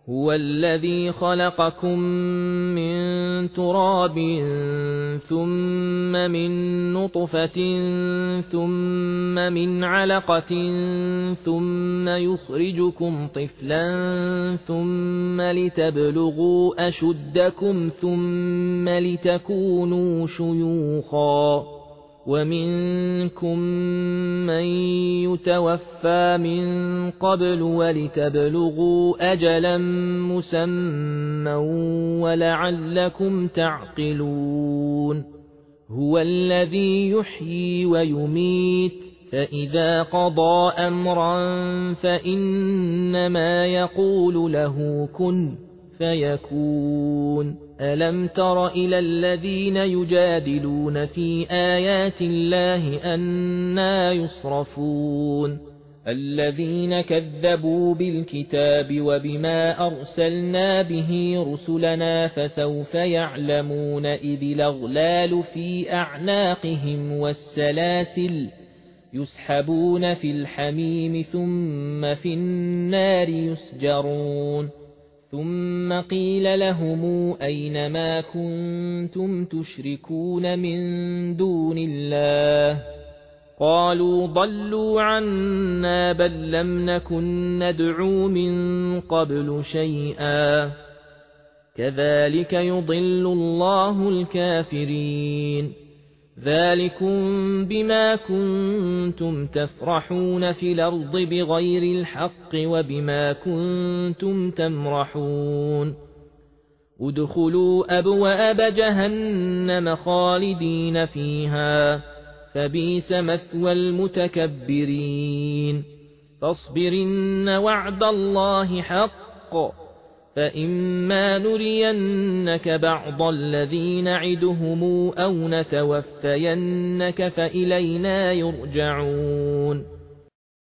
هو الذي خلقكم من تراب ثم من نطفة ثم من علقة ثم يخرجكم طفلا ثم لتبلغوا أشدكم ثم لتكونوا شيوخا ومنكم من يتوفى من قبل ولتبلغوا أجلا مسمى ولعلكم تعقلون هو الذي يحيي ويميت فإذا قضى أمرا فإنما يقول له كن فيكون ألم تر إلى الذين يجادلون في آيات الله أنى يصرفون الذين كذبوا بالكتاب وبما أرسلنا به رسلنا فسوف يعلمون إذ الأغلال في أعناقهم والسلاسل يسحبون في الحميم ثم في النار يسجرون ثم قيل لهم أين ما كنتم تشركون من دون الله قالوا ضلوا عنا بل لم نكن ندعو من قبل شيئا كذلك يضل الله الكافرين ذلكم بما كنتم تفرحون في الأرض بغير الحق وبما كنتم تمرحون ادخلوا أبواب جهنم خالدين فيها فبئس مثوى المتكبرين فاصبرن وعد الله حق فإما نرينك بعض الذي نعدهم أو نتوفينك فإلينا يرجعون